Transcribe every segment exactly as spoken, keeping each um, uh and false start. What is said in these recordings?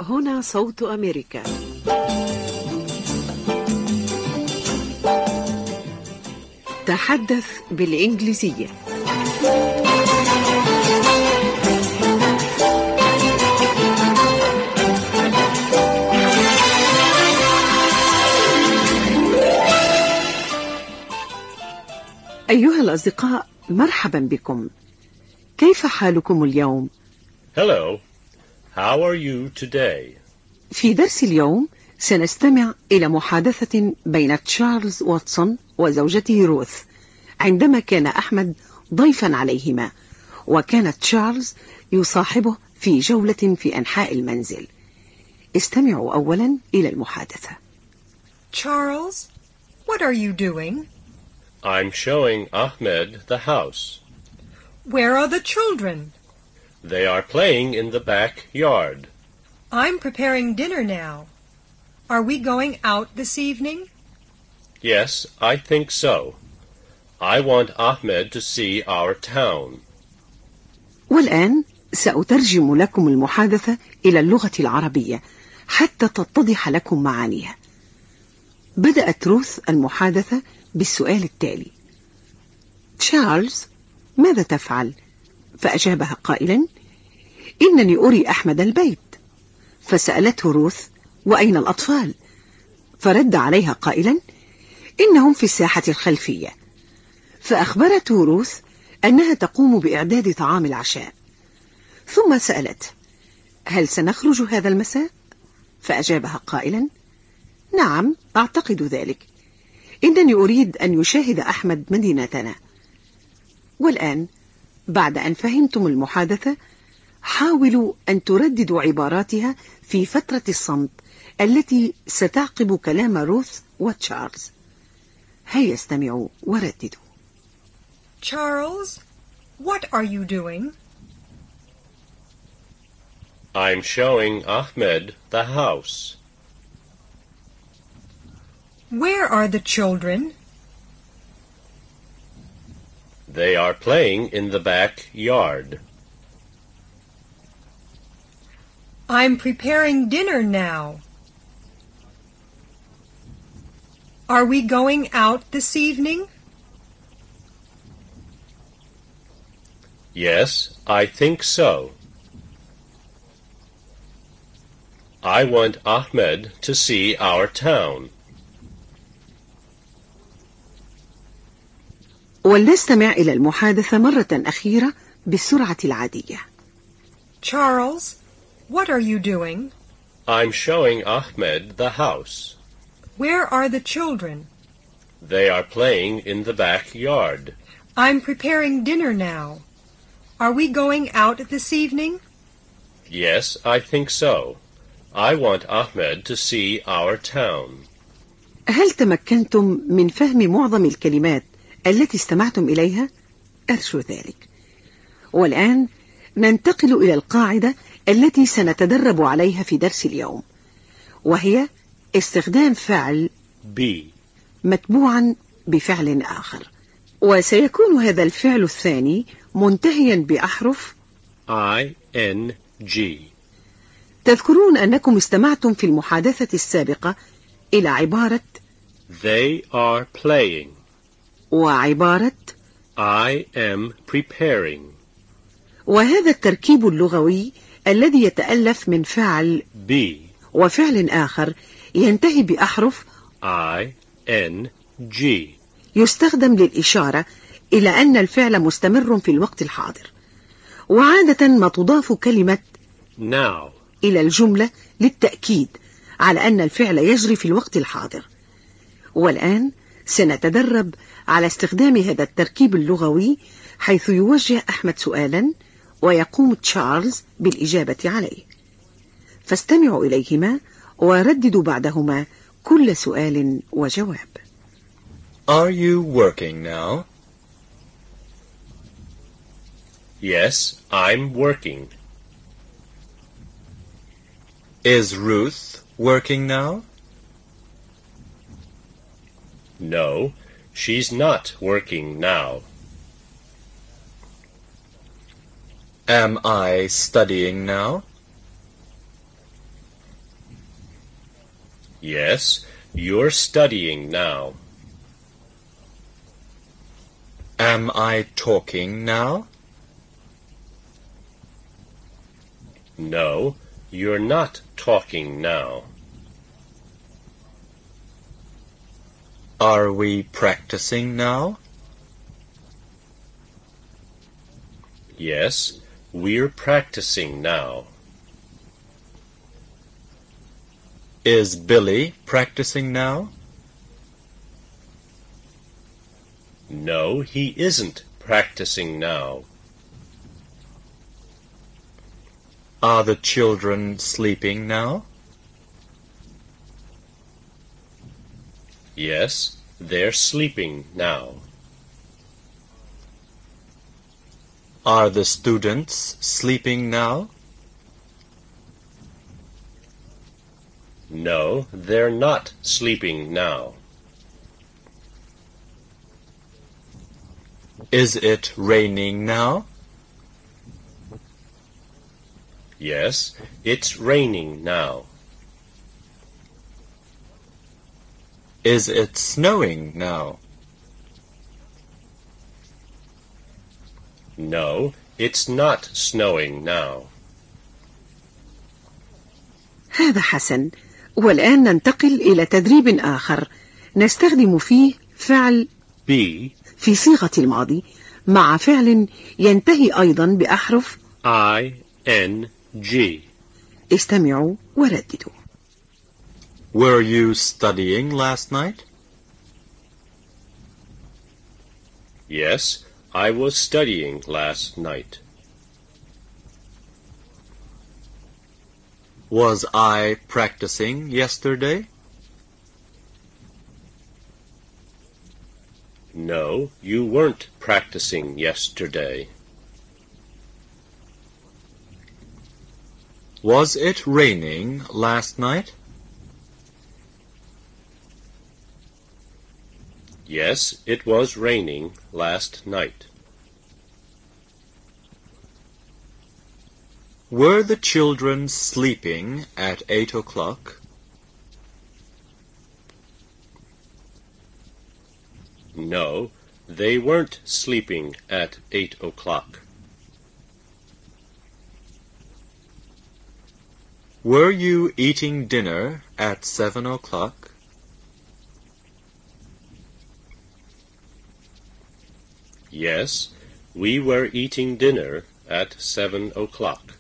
هنا صوت أمريكا. تحدث بالإنجليزية. أيها الأصدقاء، مرحبا بكم. كيف حالكم اليوم؟ Hello. How are you today? في درس اليوم سنستمع إلى محادثة بين تشارلز واتسون وزوجته روث عندما كان أحمد ضيفا عليهما، وكانت تشارلز يصاحبه في جولة في أنحاء المنزل. استمعوا أولا إلى المحادثة. Charles, what are you doing? I'm showing Ahmed the house. Where are the children? They are playing in the backyard. I'm preparing dinner now. Are we going out this evening? Yes, I think so. I want Ahmed to see our town. والآن سأترجم لكم المحادثة إلى اللغة العربية حتى تتضح لكم معانيها. بدأت روث المحادثة بالسؤال التالي: تشارلز، ماذا تفعل؟ فأجابها قائلا: إنني أري أحمد البيت. فسألته روث: وأين الأطفال؟ فرد عليها قائلا: إنهم في الساحة الخلفية. فأخبرته روث أنها تقوم بإعداد طعام العشاء، ثم سألته: هل سنخرج هذا المساء؟ فأجابها قائلا: نعم، أعتقد ذلك. إنني أريد أن يشاهد أحمد مدينتنا. والآن بعد أن فهمتم المحادثة، حاولوا أن ترددوا عباراتها في فترة الصمت التي ستعقب كلام روث وتشارلز. هيا استمعوا ورددوا. Charles, what are you doing? I'm showing Ahmed the house. Where are the children? They are playing in the backyard. I'm preparing dinner now. Are we going out this evening? Yes, I think so. I want Ahmed to see our town. ولنستمع إلى المحادثة مرة أخيرة بالسرعة العادية. Charles, what are you doing? I'm showing Ahmed the house. Where are the children? They are playing in the backyard. I'm preparing dinner now. Are we going out this evening? Yes, I think so. I want Ahmed to see our town. هل تمكنتم من فهم معظم الكلمات التي استمعتم إليها؟ أرجو ذلك. والآن ننتقل إلى القاعدة التي سنتدرب عليها في درس اليوم، وهي استخدام فعل be متبوعا بفعل آخر، وسيكون هذا الفعل الثاني منتهيا بأحرف I N G. تذكرون أنكم استمعتم في المحادثة السابقة إلى عبارة They are playing. وعبارة I am preparing. وهذا التركيب اللغوي الذي يتألف من فعل be وفعل آخر ينتهي بأحرف I N G. يستخدم للإشارة إلى أن الفعل مستمر في الوقت الحاضر، وعادة ما تضاف كلمة now إلى الجملة للتأكيد على أن الفعل يجري في الوقت الحاضر. والآن سنتدرب على استخدام هذا التركيب اللغوي، حيث يوجه أحمد سؤالا ويقوم تشارلز بالإجابة عليه. فاستمعوا إليهما ورددوا بعدهما كل سؤال وجواب. Are you working now? Yes, I'm working. Is Ruth working now? No, she's not working now. Am I studying now? Yes, you're studying now. Am I talking now? No, you're not talking now. Are we practicing now? Yes, we're practicing now. Is Billy practicing now? No, he isn't practicing now. Are the children sleeping now? Yes, they're sleeping now. Are the students sleeping now? No, they're not sleeping now. Is it raining now? Yes, it's raining now. Is it snowing now? No, it's not snowing now. هذا حسن. والآن ننتقل إلى تدريب آخر نستخدم فيه فعل be في صيغة الماضي مع فعل ينتهي أيضا بأحرف I N G. استمعوا ورددوا. Were you studying last night? Yes, I was studying last night. Was I practicing yesterday? No, you weren't practicing yesterday. Was it raining last night? Yes, it was raining last night. Were the children sleeping at eight o'clock? No, they weren't sleeping at eight o'clock. Were you eating dinner at seven o'clock? Yes, we were eating dinner at seven o'clock.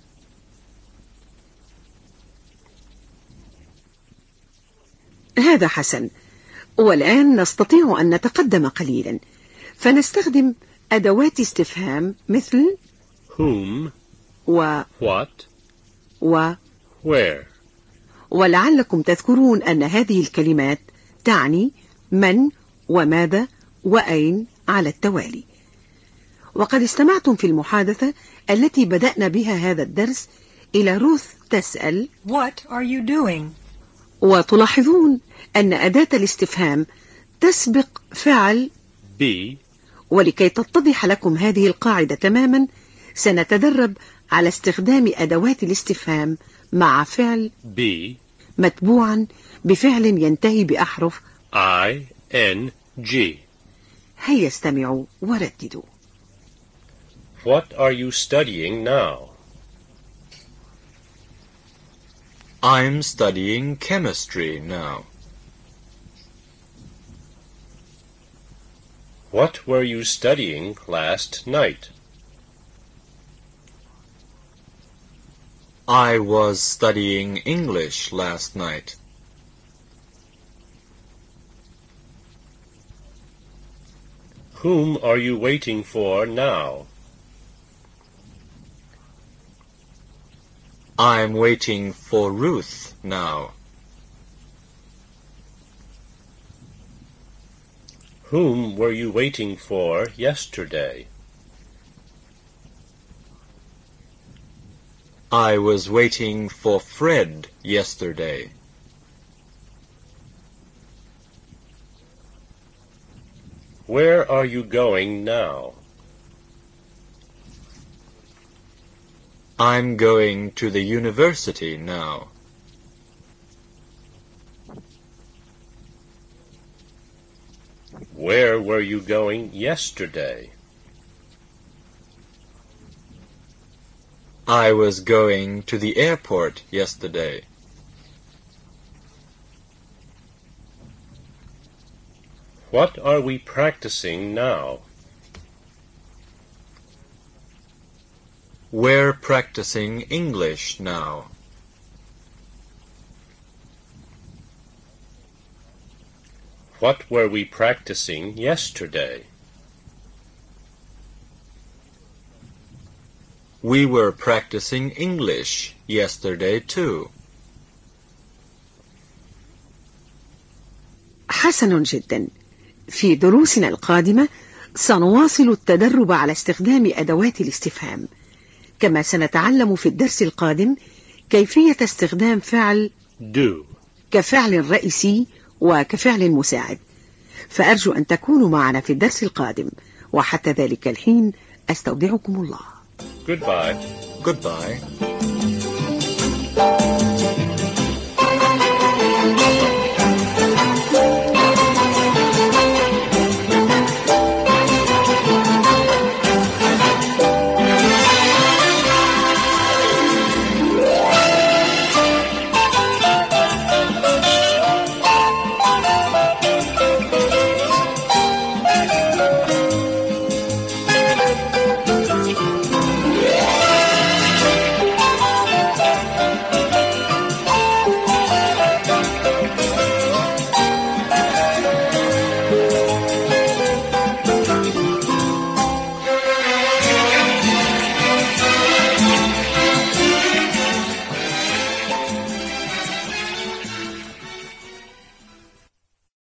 هذا حسن. والآن نستطيع أن نتقدم قليلا فنستخدم أدوات استفهام مثل Whom, و what, و where. ولعلكم تذكرون أن هذه الكلمات تعني من وماذا وأين على التوالي. وقد استمعتم في المحادثة التي بدأنا بها هذا الدرس إلى روث تسأل What are you doing? وتلاحظون أن أداة الاستفهام تسبق فعل be ولكي تتضح لكم هذه القاعدة تماما سنتدرب على استخدام أدوات الاستفهام مع فعل be متبوعا بفعل ينتهي بأحرف I N G. هيا استمعوا ورددوا. What are you studying now? I'm studying chemistry now. What were you studying last night? I was studying English last night. Whom are you waiting for now? I'm waiting for Ruth now. Whom were you waiting for yesterday? I was waiting for Fred yesterday. Where are you going now? I'm going to the university now. Where were you going yesterday? I was going to the airport yesterday. What are we practicing now? We're practicing English now. What were we practicing yesterday? We were practicing English yesterday too. حسن جدا. في دروسنا القادمة سنواصل التدرب على استخدام أدوات الاستفهام، كما سنتعلم في الدرس القادم كيفية استخدام فعل do كفعل رئيسي وكفعل مساعد. فأرجو أن تكونوا معنا في الدرس القادم، وحتى ذلك الحين أستودعكم الله. Goodbye. Goodbye.